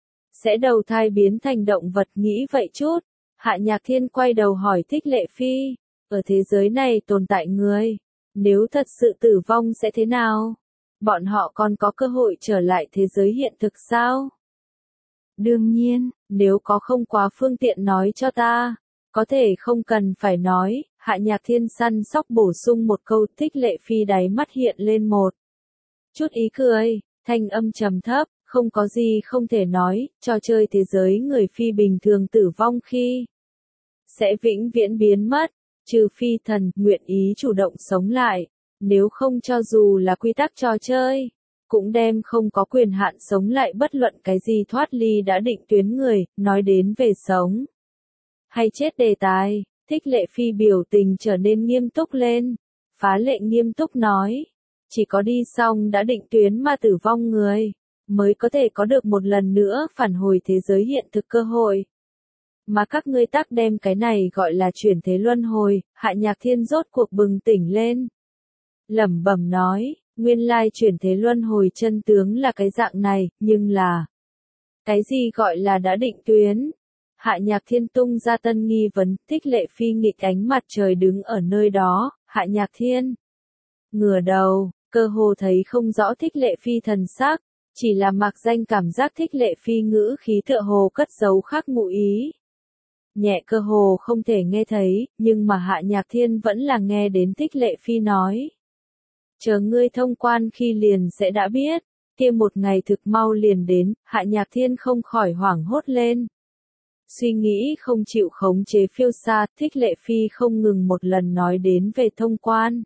Sẽ đầu thai biến thành động vật nghĩ vậy chút. Hạ Nhạc Thiên quay đầu hỏi Thích Lệ Phi, ở thế giới này tồn tại người, nếu thật sự tử vong sẽ thế nào? Bọn họ còn có cơ hội trở lại thế giới hiện thực sao? Đương nhiên, nếu có không quá phương tiện nói cho ta, có thể không cần phải nói, Hạ Nhạc Thiên săn sóc bổ sung một câu. Thích Lệ Phi đáy mắt hiện lên một chút ý cười, thanh âm trầm thấp, không có gì không thể nói, trò chơi thế giới người phi bình thường tử vong khi sẽ vĩnh viễn biến mất, trừ phi thần nguyện ý chủ động sống lại, nếu không cho dù là quy tắc trò chơi. Cũng đem không có quyền hạn sống lại bất luận cái gì thoát ly đã định tuyến người, nói đến về sống hay chết đề tài, Thích Lệ Phi biểu tình trở nên nghiêm túc lên, phá lệ nghiêm túc nói, chỉ có đi xong đã định tuyến mà tử vong người, mới có thể có được một lần nữa phản hồi thế giới hiện thực cơ hội. Mà các ngươi tác đem cái này gọi là chuyển thế luân hồi, Hạ Nhạc Thiên rốt cuộc bừng tỉnh lên. Lẩm bẩm nói. Nguyên lai chuyển thế luân hồi chân tướng là cái dạng này, nhưng là cái gì gọi là đã định tuyến? Hạ Nhạc Thiên tung ra tân nghi vấn, Thích Lệ Phi nghịch ánh mặt trời đứng ở nơi đó, Hạ Nhạc Thiên ngửa đầu, cơ hồ thấy không rõ Thích Lệ Phi thần sắc, chỉ là mặc danh cảm giác Thích Lệ Phi ngữ khí tựa hồ cất giấu khác ngụ ý. Nhẹ cơ hồ không thể nghe thấy, nhưng mà Hạ Nhạc Thiên vẫn là nghe đến Thích Lệ Phi nói. Chờ ngươi thông quan khi liền sẽ đã biết, kia một ngày thực mau liền đến, Hạ Nhạc Thiên không khỏi hoảng hốt lên. Suy nghĩ không chịu khống chế phiêu xa, Thích Lệ Phi không ngừng một lần nói đến về thông quan.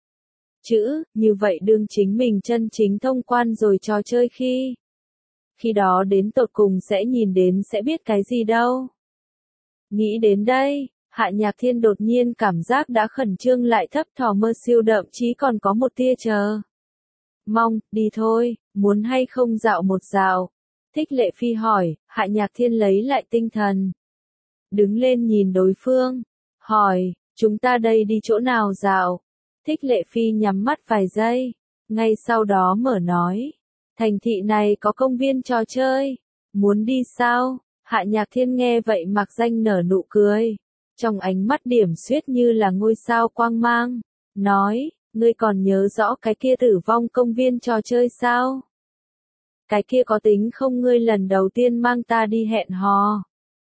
Chữ, như vậy đương chính mình chân chính thông quan rồi trò chơi khi. Khi đó đến tột cùng sẽ nhìn đến sẽ biết cái gì đâu. Nghĩ đến đây. Hạ Nhạc Thiên đột nhiên cảm giác đã khẩn trương lại thấp thò mơ siêu đậm chí còn có một tia chờ Mong, đi thôi, muốn hay không dạo một dạo? Thích Lệ Phi hỏi, Hạ Nhạc Thiên lấy lại tinh thần. Đứng lên nhìn đối phương, hỏi, chúng ta đây đi chỗ nào dạo? Thích Lệ Phi nhắm mắt vài giây, ngay sau đó mở nói, thành thị này có công viên trò chơi, muốn đi sao? Hạ Nhạc Thiên nghe vậy mặc danh nở nụ cười, trong ánh mắt điểm xuyết như là ngôi sao quang mang, nói, ngươi còn nhớ rõ cái kia tử vong công viên trò chơi sao? Cái kia có tính không ngươi lần đầu tiên mang ta đi hẹn hò?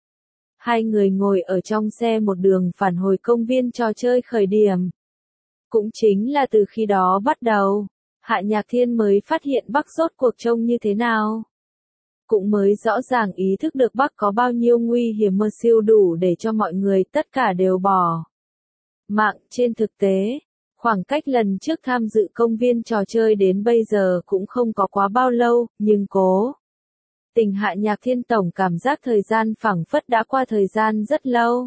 Hai người ngồi ở trong xe một đường phản hồi công viên trò chơi khởi điểm. Cũng chính là từ khi đó bắt đầu, Hạ Nhạc Thiên mới phát hiện Bắc rốt cuộc trông như thế nào. Cũng mới rõ ràng ý thức được Bắc có bao nhiêu nguy hiểm mơ siêu đủ để cho mọi người tất cả đều bỏ mạng. Trên thực tế, khoảng cách lần trước tham dự công viên trò chơi đến bây giờ cũng không có quá bao lâu, nhưng cố tình Hạ Nhạc Thiên tổng cảm giác thời gian phảng phất đã qua thời gian rất lâu.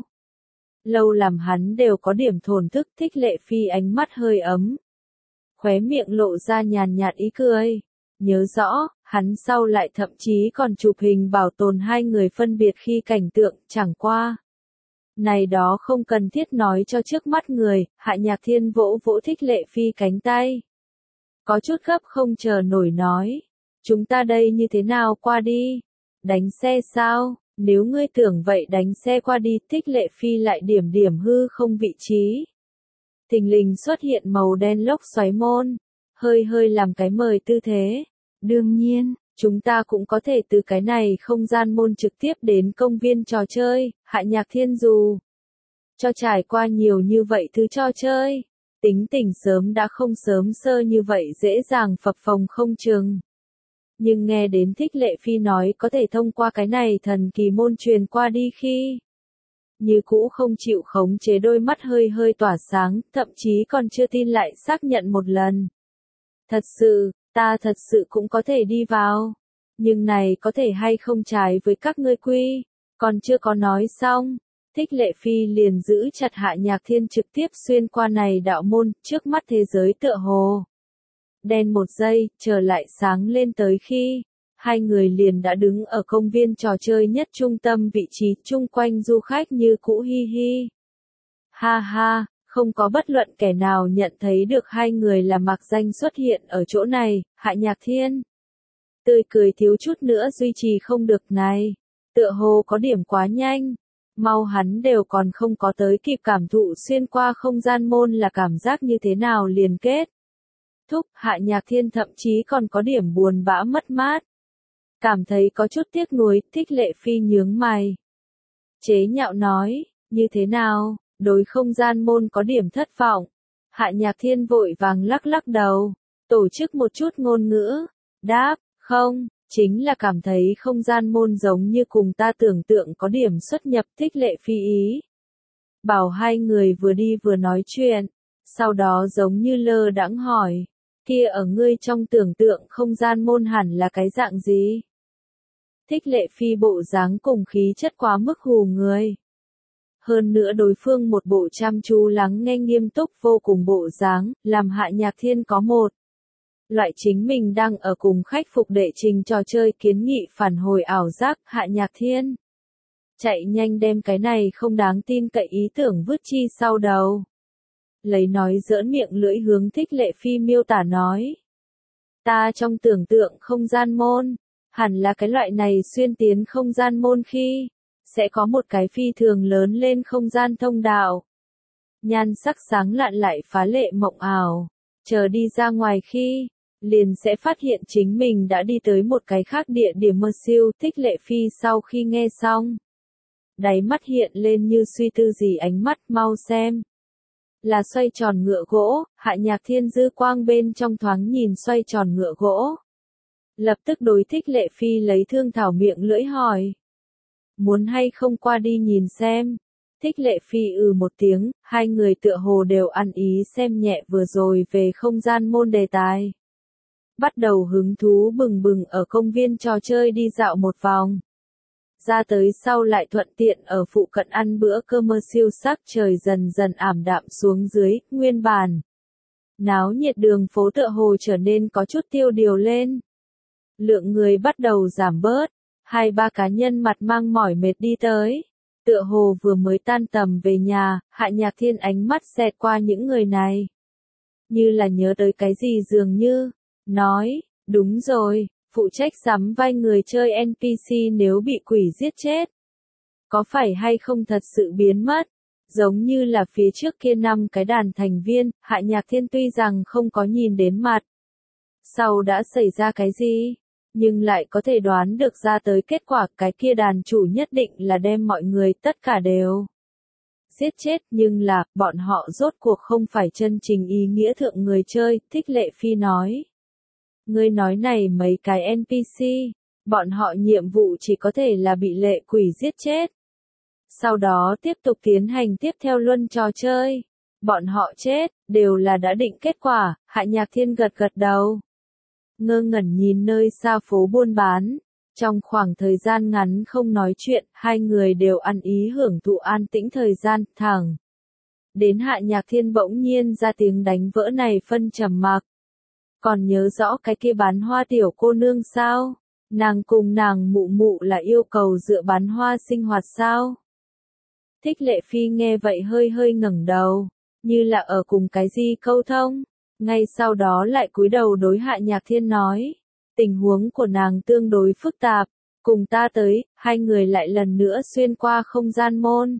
Lâu làm hắn đều có điểm thổn thức. Thích Lệ Phi ánh mắt hơi ấm, khóe miệng lộ ra nhàn nhạt ý cười. Nhớ rõ, hắn sau lại thậm chí còn chụp hình bảo tồn hai người phân biệt khi cảnh tượng, chẳng qua. Này đó không cần thiết nói cho trước mắt người. Hạ Nhạc Thiên vỗ vỗ Thích Lệ Phi cánh tay, có chút gấp không chờ nổi nói, chúng ta đây như thế nào qua đi? Đánh xe sao? Nếu ngươi tưởng vậy đánh xe qua đi. Thích Lệ Phi lại điểm điểm hư không vị trí. Thình lình xuất hiện màu đen lốc xoáy môn, hơi hơi làm cái mời tư thế. Đương nhiên, chúng ta cũng có thể từ cái này không gian môn trực tiếp đến công viên trò chơi. Hạ Nhạc Thiên dù cho trải qua nhiều như vậy thứ trò chơi, tính tình sớm đã không sớm sơ như vậy dễ dàng phập phồng không chừng. Nhưng nghe đến Thích Lệ Phi nói có thể thông qua cái này thần kỳ môn truyền qua đi khi, như cũ không chịu khống chế, đôi mắt hơi hơi tỏa sáng, thậm chí còn chưa tin lại xác nhận một lần. Thật sự, ta thật sự cũng có thể đi vào. Nhưng này có thể hay không trái với các ngươi quy, còn chưa có nói xong. Thích Lệ Phi liền giữ chặt Hạ Nhạc Thiên trực tiếp xuyên qua này đạo môn, trước mắt thế giới tựa hồ đen một giây, trở lại sáng lên tới khi hai người liền đã đứng ở công viên trò chơi nhất trung tâm vị trí, chung quanh du khách như cũ hi hi. Ha ha, không có bất luận kẻ nào nhận thấy được hai người là mặc danh xuất hiện ở chỗ này. Hạ Nhạc Thiên tươi cười thiếu chút nữa duy trì không được này, tựa hồ có điểm quá nhanh. Mau hắn đều còn không có tới kịp cảm thụ xuyên qua không gian môn là cảm giác như thế nào liền kết thúc. Hạ Nhạc Thiên thậm chí còn có điểm buồn bã mất mát, cảm thấy có chút tiếc nuối. Thích Lệ Phi nhướng mày, chế nhạo nói, như thế nào, đối không gian môn có điểm thất vọng? Hạ Nhạc Thiên vội vàng lắc lắc đầu, tổ chức một chút ngôn ngữ, đáp, không, chính là cảm thấy không gian môn giống như cùng ta tưởng tượng có điểm xuất nhập. Thích Lệ Phi ý bảo hai người vừa đi vừa nói chuyện, sau đó giống như lơ đãng hỏi, kia ở ngươi trong tưởng tượng không gian môn hẳn là cái dạng gì? Thích Lệ Phi bộ dáng cùng khí chất quá mức hù người. Hơn nữa đối phương một bộ chăm chú lắng nghe nghiêm túc vô cùng bộ dáng, làm Hạ Nhạc Thiên có một loại chính mình đang ở cùng khách phục đệ trình trò chơi kiến nghị phản hồi ảo giác. Hạ Nhạc Thiên chạy nhanh đem cái này không đáng tin cậy ý tưởng vứt chi sau đầu. Lấy nói giỡn miệng lưỡi hướng Thích Lệ Phi miêu tả nói, ta trong tưởng tượng không gian môn hẳn là cái loại này xuyên tiến không gian môn khi sẽ có một cái phi thường lớn lên không gian thông đạo, nhan sắc sáng lạn lại phá lệ mộng ảo, chờ đi ra ngoài khi liền sẽ phát hiện chính mình đã đi tới một cái khác địa điểm mơ siêu. Thích Lệ Phi sau khi nghe xong, đáy mắt hiện lên như suy tư gì ánh mắt, mau xem. Là xoay tròn ngựa gỗ. Hạ Nhạc Thiên dư quang bên trong thoáng nhìn xoay tròn ngựa gỗ, lập tức đối Thích Lệ Phi lấy thương thảo miệng lưỡi hỏi, muốn hay không qua đi nhìn xem? Thích Lệ Phi ừ một tiếng, hai người tựa hồ đều ăn ý xem nhẹ vừa rồi về không gian môn đề tài. Bắt đầu hứng thú bừng bừng ở công viên trò chơi đi dạo một vòng. Ra tới sau lại thuận tiện ở phụ cận ăn bữa cơm mơ siêu. Sắc trời dần dần ảm đạm xuống dưới, nguyên bản Náo nhiệt đường phố tựa hồ trở nên có chút tiêu điều lên. Lượng người bắt đầu giảm bớt, hai ba cá nhân mặt mang mỏi mệt đi tới. Tựa hồ vừa mới tan tầm về nhà, Hạ Nhạc Thiên ánh mắt xẹt qua những người này. Như là nhớ tới cái gì dường như, nói, đúng rồi, phụ trách sắm vai người chơi en pê xê nếu bị quỷ giết chết. Có phải hay không thật sự biến mất? Giống như là phía trước kia năm cái đàn thành viên, Hạ Nhạc Thiên tuy rằng không có nhìn đến mặt. Sau đã xảy ra cái gì? Nhưng lại có thể đoán được ra tới kết quả cái kia đàn chủ nhất định là đem mọi người tất cả đều giết chết, nhưng là, bọn họ rốt cuộc không phải chân chính ý nghĩa thượng người chơi, Thích Lệ Phi nói. Ngươi nói này mấy cái en pê xê, bọn họ nhiệm vụ chỉ có thể là bị lệ quỷ giết chết. Sau đó tiếp tục tiến hành tiếp theo luân trò chơi. Bọn họ chết, đều là đã định kết quả, Hạ Nhạc Thiên gật gật đầu. Ngơ ngẩn nhìn nơi xa phố buôn bán. Trong khoảng thời gian ngắn không nói chuyện, hai người đều ăn ý hưởng thụ an tĩnh thời gian, thẳng. Đến Hạ Nhạc Thiên bỗng nhiên ra tiếng đánh vỡ này phân trầm mặc. Còn nhớ rõ cái kia bán hoa tiểu cô nương sao? Nàng cùng nàng mụ mụ là yêu cầu dựa bán hoa sinh hoạt sao? Thích Lệ Phi nghe vậy hơi hơi ngẩng đầu, như là ở cùng cái gì câu thông. Ngay sau đó lại cúi đầu đối Hạ Nhạc Thiên nói. Tình huống của nàng tương đối phức tạp, cùng ta tới, hai người lại lần nữa xuyên qua không gian môn.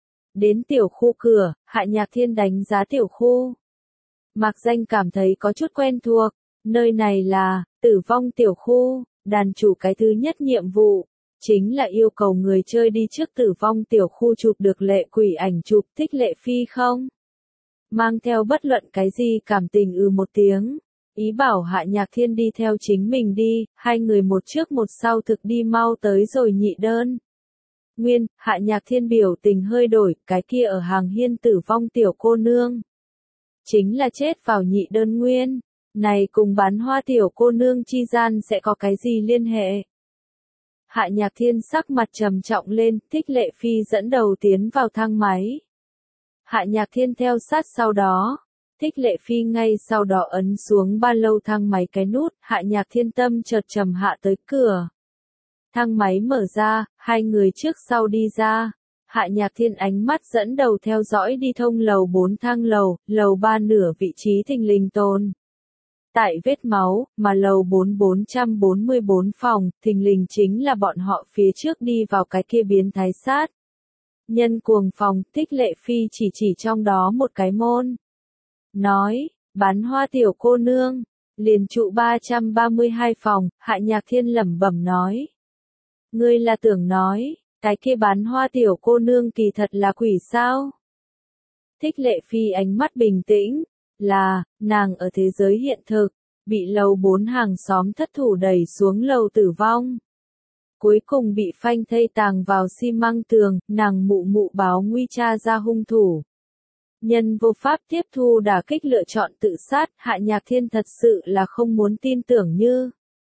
Đến tiểu khu cửa, Hạ Nhạc Thiên đánh giá tiểu khu. Mạc Danh cảm thấy có chút quen thuộc, nơi này là, tử vong tiểu khu, đàn chủ cái thứ nhất nhiệm vụ, chính là yêu cầu người chơi đi trước tử vong tiểu khu chụp được lệ quỷ ảnh chụp. Thích Lệ Phi không? Mang theo bất luận cái gì cảm tình ư một tiếng. Ý bảo Hạ Nhạc Thiên đi theo chính mình đi, hai người một trước một sau thực đi mau tới rồi nhị đơn. Nguyên, Hạ Nhạc Thiên biểu tình hơi đổi, cái kia ở hàng hiên tử vong tiểu cô nương. Chính là chết vào nhị đơn nguyên, này cùng bán hoa tiểu cô nương chi gian sẽ có cái gì liên hệ? Hạ Nhạc Thiên sắc mặt trầm trọng lên, Thích Lệ Phi dẫn đầu tiến vào thang máy. Hạ Nhạc Thiên theo sát sau đó. Thích Lệ Phi ngay sau đó ấn xuống ba lô thang máy cái nút, Hạ Nhạc Thiên tâm chợt trầm hạ tới cửa. Thang máy mở ra, hai người trước sau đi ra. Hạ Nhạc Thiên ánh mắt dẫn đầu theo dõi đi thông lầu bốn thang lầu, lầu ba nửa vị trí thình lình tồn. Tại vết máu, mà lầu bốn bốn trăm bốn mươi bốn phòng, thình lình chính là bọn họ phía trước đi vào cái kia biến thái sát. Nhân cuồng phòng, Thích Lệ Phi chỉ chỉ trong đó một cái môn. Nói, bán hoa tiểu cô nương, liền trụ ba trăm ba mươi hai phòng, Hạ Nhạc Thiên lẩm bẩm nói. Ngươi là tưởng nói, cái kia bán hoa tiểu cô nương kỳ thật là quỷ sao? Thích Lệ Phi ánh mắt bình tĩnh, là, nàng ở thế giới hiện thực, bị lầu bốn hàng xóm thất thủ đẩy xuống lầu tử vong. Cuối cùng bị phanh thây tàng vào xi măng tường, nàng mụ mụ báo nguy tra ra hung thủ. Nhân vô pháp tiếp thu đả kích lựa chọn tự sát, Hạ Nhạc Thiên thật sự là không muốn tin tưởng như.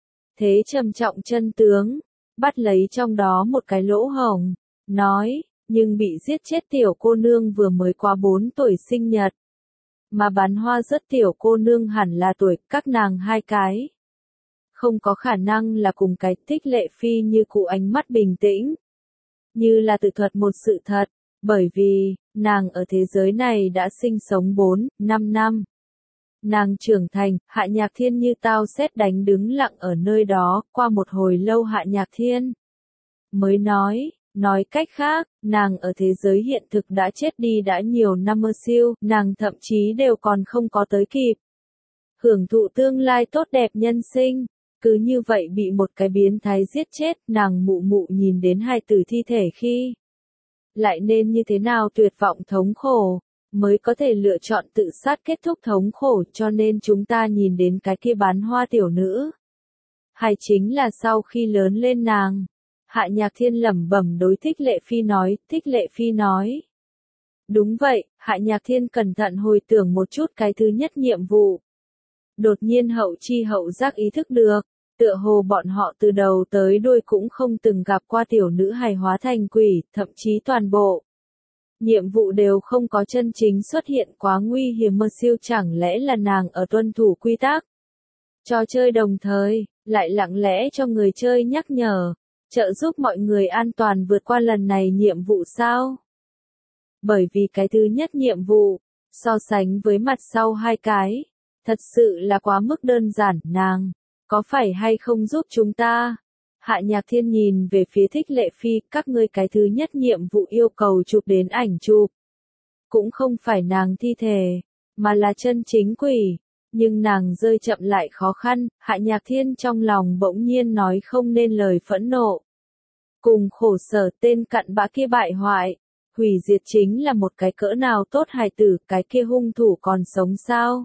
Thế trầm trọng chân tướng, bắt lấy trong đó một cái lỗ hổng, nói, nhưng bị giết chết tiểu cô nương vừa mới qua bốn tuổi sinh nhật. Mà bán hoa rất tiểu cô nương hẳn là tuổi các nàng hai cái. Không có khả năng là cùng cái. Thích Lệ Phi như cụ ánh mắt bình tĩnh. Như là tự thuật một sự thật, bởi vì, nàng ở thế giới này đã sinh sống bốn, năm năm. Nàng trưởng thành, Hạ Nhạc Thiên như tao xét đánh đứng lặng ở nơi đó, qua một hồi lâu Hạ Nhạc Thiên mới nói, nói cách khác, nàng ở thế giới hiện thực đã chết đi đã nhiều năm mơ siêu, nàng thậm chí đều còn không có tới kịp. Hưởng thụ tương lai tốt đẹp nhân sinh, cứ như vậy bị một cái biến thái giết chết, nàng mụ mụ nhìn đến hai tử thi thể khi lại nên như thế nào tuyệt vọng thống khổ, mới có thể lựa chọn tự sát kết thúc thống khổ, cho nên chúng ta nhìn đến cái kia bán hoa tiểu nữ. Hay chính là sau khi lớn lên nàng. Hạ Nhạc Thiên lẩm bẩm đối Thích Lệ Phi nói, Thích Lệ Phi nói. Đúng vậy, Hạ Nhạc Thiên cẩn thận hồi tưởng một chút cái thứ nhất nhiệm vụ. Đột nhiên hậu chi hậu giác ý thức được, tựa hồ bọn họ từ đầu tới đuôi cũng không từng gặp qua tiểu nữ hài hóa thành quỷ, thậm chí toàn bộ nhiệm vụ đều không có chân chính xuất hiện quá nguy hiểm mơ siêu, chẳng lẽ là nàng ở tuân thủ quy tắc trò chơi đồng thời, lại lặng lẽ cho người chơi nhắc nhở, trợ giúp mọi người an toàn vượt qua lần này nhiệm vụ sao? Bởi vì cái thứ nhất nhiệm vụ, so sánh với mặt sau hai cái, thật sự là quá mức đơn giản, nàng, có phải hay không giúp chúng ta? Hạ Nhạc Thiên nhìn về phía Thích Lệ Phi, các ngươi cái thứ nhất nhiệm vụ yêu cầu chụp đến ảnh chụp. Cũng không phải nàng thi thể, mà là chân chính quỷ. Nhưng nàng rơi chậm lại khó khăn, Hạ Nhạc Thiên trong lòng bỗng nhiên nói không nên lời phẫn nộ. Cùng khổ sở tên cặn bã kia bại hoại, hủy diệt chính là một cái cỡ nào tốt hài tử, cái kia hung thủ còn sống sao?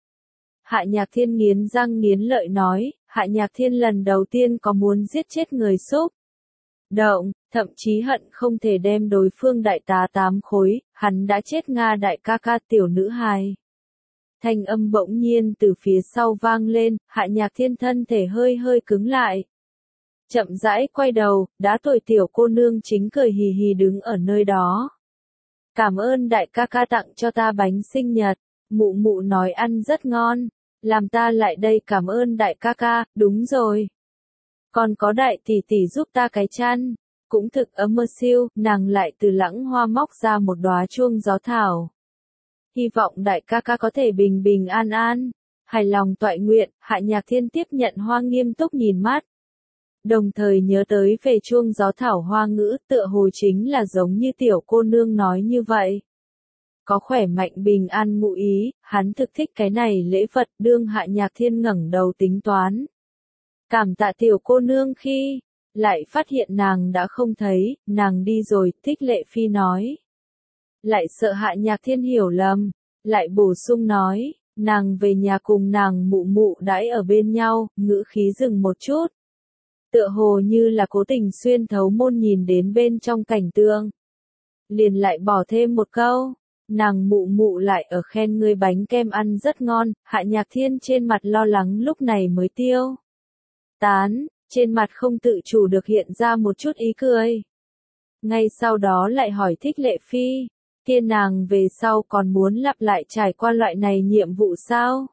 Hạ Nhạc Thiên nghiến răng nghiến lợi nói, Hạ Nhạc Thiên lần đầu tiên có muốn giết chết người xúc động, thậm chí hận không thể đem đối phương đại tá tám khối, hắn đã chết Nga đại ca ca tiểu nữ hài. Thanh âm bỗng nhiên từ phía sau vang lên, Hạ Nhạc Thiên thân thể hơi hơi cứng lại. Chậm rãi quay đầu, đã tuổi tiểu cô nương chính cười hì hì đứng ở nơi đó. Cảm ơn đại ca ca tặng cho ta bánh sinh nhật, mụ mụ nói ăn rất ngon, làm ta lại đây cảm ơn đại ca ca, đúng rồi. Còn có đại tỷ tỷ giúp ta cái chăn, cũng thực ấm mơ siêu, nàng lại từ lãng hoa móc ra một đóa chuông gió thảo. Hy vọng đại ca ca có thể bình bình an an, hài lòng toại nguyện, Hạ Nhạc Thiên tiếp nhận hoa nghiêm túc nhìn mắt. Đồng thời nhớ tới về chuông gió thảo hoa ngữ, tựa hồ chính là giống như tiểu cô nương nói như vậy. Có khỏe mạnh bình an ngụ ý, hắn thực thích cái này lễ vật, đương Hạ Nhạc Thiên ngẩng đầu tính toán. Cảm tạ tiểu cô nương khi, lại phát hiện nàng đã không thấy, nàng đi rồi, Thích Lệ Phi nói. Lại sợ Hạ Nhạc Thiên hiểu lầm, lại bổ sung nói, nàng về nhà cùng nàng mụ mụ đãi ở bên nhau, ngữ khí dừng một chút. Tựa hồ như là cố tình xuyên thấu môn nhìn đến bên trong cảnh tượng. Liền lại bỏ thêm một câu, nàng mụ mụ lại ở khen ngươi bánh kem ăn rất ngon, Hạ Nhạc Thiên trên mặt lo lắng lúc này mới tiêu. Tán, trên mặt không tự chủ được hiện ra một chút ý cười. Ngay sau đó lại hỏi Thích Lệ Phi, kia nàng về sau còn muốn lặp lại trải qua loại này nhiệm vụ sao?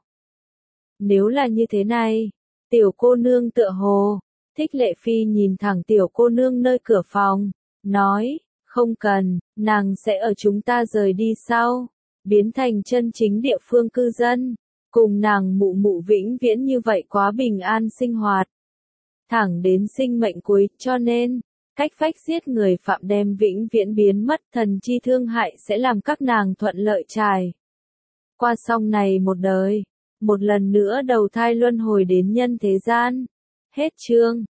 Nếu là như thế này, tiểu cô nương tựa hồ, Thích Lệ Phi nhìn thẳng tiểu cô nương nơi cửa phòng, nói, không cần, nàng sẽ ở chúng ta rời đi sau, biến thành chân chính địa phương cư dân, cùng nàng mụ mụ vĩnh viễn như vậy quá bình an sinh hoạt. Thẳng đến sinh mệnh cuối, cho nên, cách phách giết người phạm đem vĩnh viễn biến mất, thần chi thương hại sẽ làm các nàng thuận lợi trải qua xong này một đời, một lần nữa đầu thai luân hồi đến nhân thế gian. Hết chương.